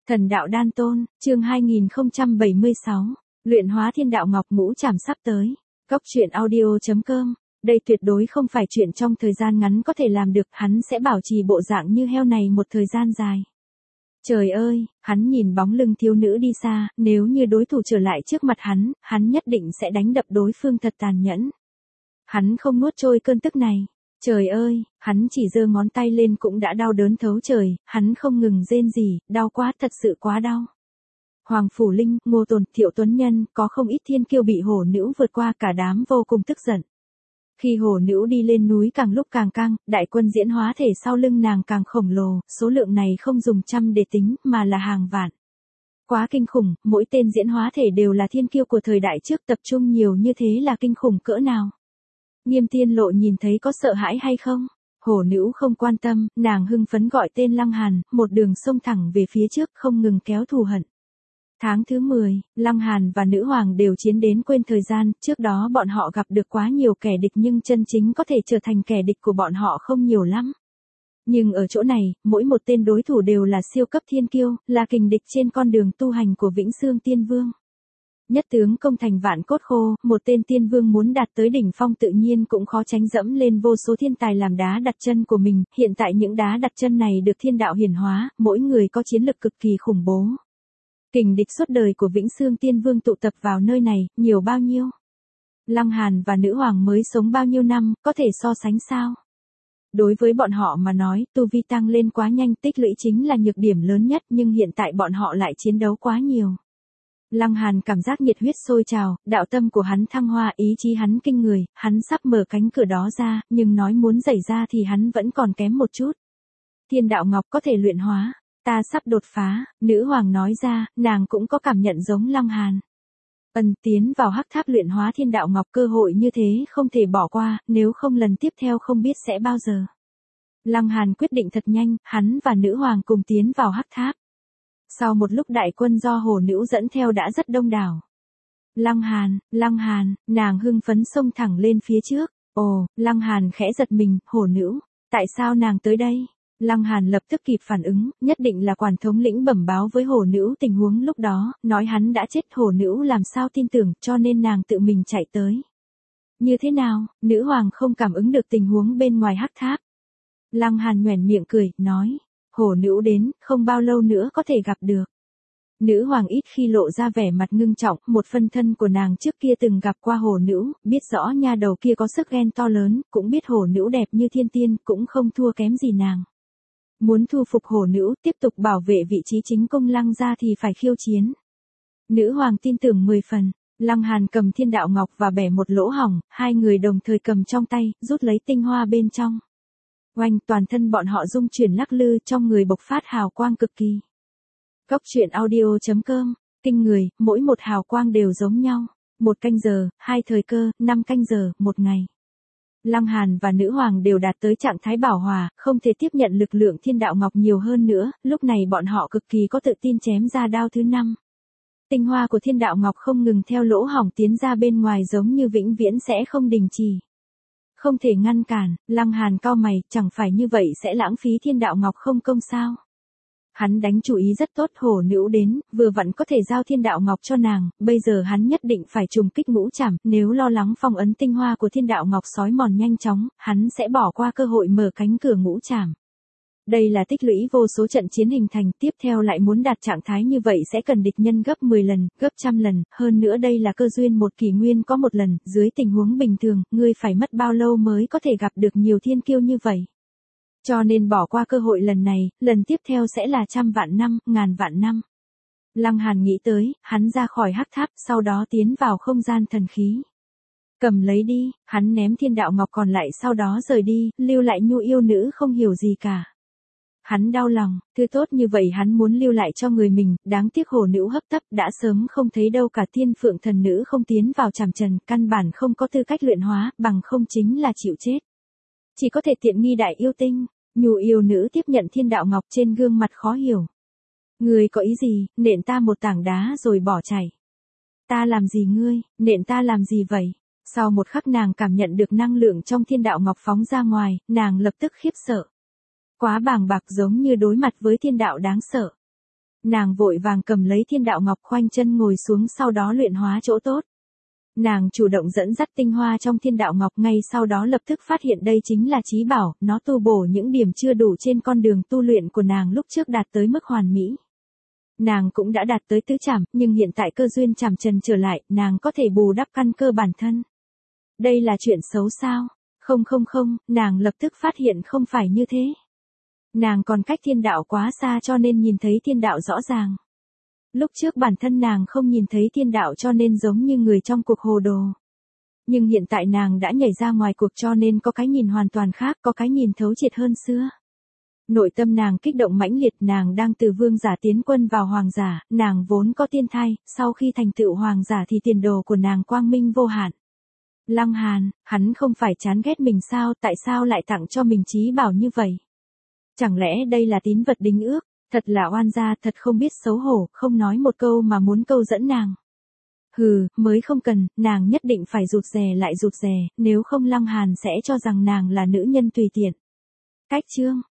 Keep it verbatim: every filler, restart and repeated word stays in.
Thần đạo đan tôn, chương hai nghìn không trăm bảy mươi sáu, luyện hóa thiên đạo ngọc ngũ trảm sắp tới. Cốc truyện audio chấm com, đây tuyệt đối không phải chuyện trong thời gian ngắn có thể làm được, hắn sẽ bảo trì bộ dạng như heo này một thời gian dài. Trời ơi, hắn nhìn bóng lưng thiếu nữ đi xa, nếu như đối thủ trở lại trước mặt hắn, hắn nhất định sẽ đánh đập đối phương thật tàn nhẫn. Hắn không nuốt trôi cơn tức này. Trời ơi, hắn chỉ giơ ngón tay lên cũng đã đau đớn thấu trời, hắn không ngừng rên rỉ, đau quá, thật sự quá đau. Hoàng Phủ Linh, Ngô Tồn, Thiệu Tuấn Nhân, có không ít thiên kiêu bị hổ nữ vượt qua, cả đám vô cùng tức giận. Khi hổ nữ đi lên núi càng lúc càng căng, đại quân diễn hóa thể sau lưng nàng càng khổng lồ, số lượng này không dùng trăm để tính, mà là hàng vạn. Quá kinh khủng, mỗi tên diễn hóa thể đều là thiên kiêu của thời đại trước, tập trung nhiều như thế là kinh khủng cỡ nào. Nghiêm Tiên Lộ nhìn thấy có sợ hãi hay không? Hổ nữ không quan tâm, nàng hưng phấn gọi tên Lăng Hàn, một đường xông thẳng về phía trước không ngừng kéo thù hận. Tháng thứ mười, Lăng Hàn và nữ hoàng đều chiến đến quên thời gian, trước đó bọn họ gặp được quá nhiều kẻ địch nhưng chân chính có thể trở thành kẻ địch của bọn họ không nhiều lắm. Nhưng ở chỗ này, mỗi một tên đối thủ đều là siêu cấp thiên kiêu, là kình địch trên con đường tu hành của Vĩnh Xương Tiên Vương. Nhất tướng công thành vạn cốt khô, một tên tiên vương muốn đạt tới đỉnh phong tự nhiên cũng khó tránh dẫm lên vô số thiên tài làm đá đặt chân của mình, hiện tại những đá đặt chân này được thiên đạo hiển hóa, mỗi người có chiến lực cực kỳ khủng bố. Kình địch suốt đời của Vĩnh Xương Tiên Vương tụ tập vào nơi này, nhiều bao nhiêu? Lăng Hàn và nữ hoàng mới sống bao nhiêu năm, có thể so sánh sao? Đối với bọn họ mà nói, tu vi tăng lên quá nhanh, tích lũy chính là nhược điểm lớn nhất, nhưng hiện tại bọn họ lại chiến đấu quá nhiều. Lăng Hàn cảm giác nhiệt huyết sôi trào, đạo tâm của hắn thăng hoa, ý chí hắn kinh người, hắn sắp mở cánh cửa đó ra, nhưng nói muốn xảy ra thì hắn vẫn còn kém một chút. Thiên đạo ngọc có thể luyện hóa, ta sắp đột phá, nữ hoàng nói ra, nàng cũng có cảm nhận giống Lăng Hàn. Ân tiến vào hắc tháp luyện hóa thiên đạo ngọc, cơ hội như thế không thể bỏ qua, nếu không lần tiếp theo không biết sẽ bao giờ. Lăng Hàn quyết định thật nhanh, hắn và nữ hoàng cùng tiến vào hắc tháp. Sau một lúc đại quân do hổ nữ dẫn theo đã rất đông đảo. Lăng Hàn, Lăng Hàn, nàng hưng phấn xông thẳng lên phía trước. Ồ, Lăng Hàn khẽ giật mình, hổ nữ, tại sao nàng tới đây? Lăng Hàn lập tức kịp phản ứng, nhất định là quản thống lĩnh bẩm báo với hổ nữ tình huống lúc đó, nói hắn đã chết, hổ nữ làm sao tin tưởng, cho nên nàng tự mình chạy tới. Như thế nào, nữ hoàng không cảm ứng được tình huống bên ngoài hắc tháp. Lăng Hàn nhoẻn miệng cười, nói. Hổ nữ đến, không bao lâu nữa có thể gặp được. Nữ hoàng ít khi lộ ra vẻ mặt ngưng trọng, một phân thân của nàng trước kia từng gặp qua hổ nữ, biết rõ nha đầu kia có sức ghen to lớn, cũng biết hổ nữ đẹp như thiên tiên, cũng không thua kém gì nàng. Muốn thu phục hổ nữ, tiếp tục bảo vệ vị trí chính cung Lăng gia thì phải khiêu chiến. Nữ hoàng tin tưởng mười phần, Lăng Hàn cầm thiên đạo ngọc và bẻ một lỗ hổng, hai người đồng thời cầm trong tay, rút lấy tinh hoa bên trong. Oanh, toàn thân bọn họ rung chuyển lắc lư, trong người bộc phát hào quang cực kỳ. Cốc truyện audio chấm com, kinh người, mỗi một hào quang đều giống nhau. Một canh giờ, hai thời cơ, năm canh giờ, một ngày. Lăng Hàn và nữ hoàng đều đạt tới trạng thái bảo hòa, không thể tiếp nhận lực lượng thiên đạo ngọc nhiều hơn nữa, lúc này bọn họ cực kỳ có tự tin chém ra đao thứ năm. Tinh hoa của thiên đạo ngọc không ngừng theo lỗ hổng tiến ra bên ngoài giống như vĩnh viễn sẽ không đình chỉ. Không thể ngăn cản, Lăng Hàn cau mày, chẳng phải như vậy sẽ lãng phí thiên đạo ngọc không công sao. Hắn đánh chủ ý rất tốt, hổ nữ đến, vừa vặn có thể giao thiên đạo ngọc cho nàng, bây giờ hắn nhất định phải trùng kích ngũ trảm, nếu lo lắng phong ấn tinh hoa của thiên đạo ngọc sói mòn nhanh chóng, hắn sẽ bỏ qua cơ hội mở cánh cửa ngũ trảm. Đây là tích lũy vô số trận chiến hình thành, tiếp theo lại muốn đạt trạng thái như vậy sẽ cần địch nhân gấp mười lần, gấp trăm lần, hơn nữa đây là cơ duyên một kỷ nguyên có một lần, dưới tình huống bình thường, ngươi phải mất bao lâu mới có thể gặp được nhiều thiên kiêu như vậy. Cho nên bỏ qua cơ hội lần này, lần tiếp theo sẽ là trăm vạn năm, ngàn vạn năm. Lăng Hàn nghĩ tới, hắn ra khỏi hắc tháp, sau đó tiến vào không gian thần khí. Cầm lấy đi, hắn ném thiên đạo ngọc còn lại sau đó rời đi, lưu lại nhu yêu nữ không hiểu gì cả. Hắn đau lòng, thứ tốt như vậy hắn muốn lưu lại cho người mình, đáng tiếc hổ nữ hấp tấp đã sớm không thấy đâu cả, thiên phượng thần nữ không tiến vào trảm trần, căn bản không có tư cách luyện hóa, bằng không chính là chịu chết. Chỉ có thể tiện nghi đại yêu tinh, nhu yêu nữ tiếp nhận thiên đạo ngọc trên gương mặt khó hiểu. Ngươi có ý gì, nện ta một tảng đá rồi bỏ chạy. Ta làm gì ngươi, nện ta làm gì vậy? Sau một khắc nàng cảm nhận được năng lượng trong thiên đạo ngọc phóng ra ngoài, nàng lập tức khiếp sợ. Quá bàng bạc giống như đối mặt với thiên đạo đáng sợ. Nàng vội vàng cầm lấy thiên đạo ngọc khoanh chân ngồi xuống sau đó luyện hóa chỗ tốt. Nàng chủ động dẫn dắt tinh hoa trong thiên đạo ngọc ngay sau đó lập tức phát hiện đây chính là chí bảo, nó tu bổ những điểm chưa đủ trên con đường tu luyện của nàng lúc trước đạt tới mức hoàn mỹ. Nàng cũng đã đạt tới tứ trảm, nhưng hiện tại cơ duyên trảm trần trở lại, nàng có thể bù đắp căn cơ bản thân. Đây là chuyện xấu sao? Không không không, nàng lập tức phát hiện không phải như thế. Nàng còn cách thiên đạo quá xa cho nên nhìn thấy thiên đạo rõ ràng. Lúc trước bản thân nàng không nhìn thấy thiên đạo cho nên giống như người trong cuộc hồ đồ. Nhưng hiện tại nàng đã nhảy ra ngoài cuộc cho nên có cái nhìn hoàn toàn khác, có cái nhìn thấu triệt hơn xưa. Nội tâm nàng kích động mãnh liệt, nàng đang từ vương giả tiến quân vào hoàng giả, nàng vốn có tiên thai, sau khi thành tựu hoàng giả thì tiền đồ của nàng quang minh vô hạn. Lăng Hàn, hắn không phải chán ghét mình sao, tại sao lại tặng cho mình chí bảo như vậy? Chẳng lẽ đây là tín vật đính ước? Thật là oan gia, thật không biết xấu hổ, không nói một câu mà muốn câu dẫn nàng. Hừ, mới không cần, nàng nhất định phải rụt rè lại rụt rè, nếu không Lăng Hàn sẽ cho rằng nàng là nữ nhân tùy tiện. Cách chương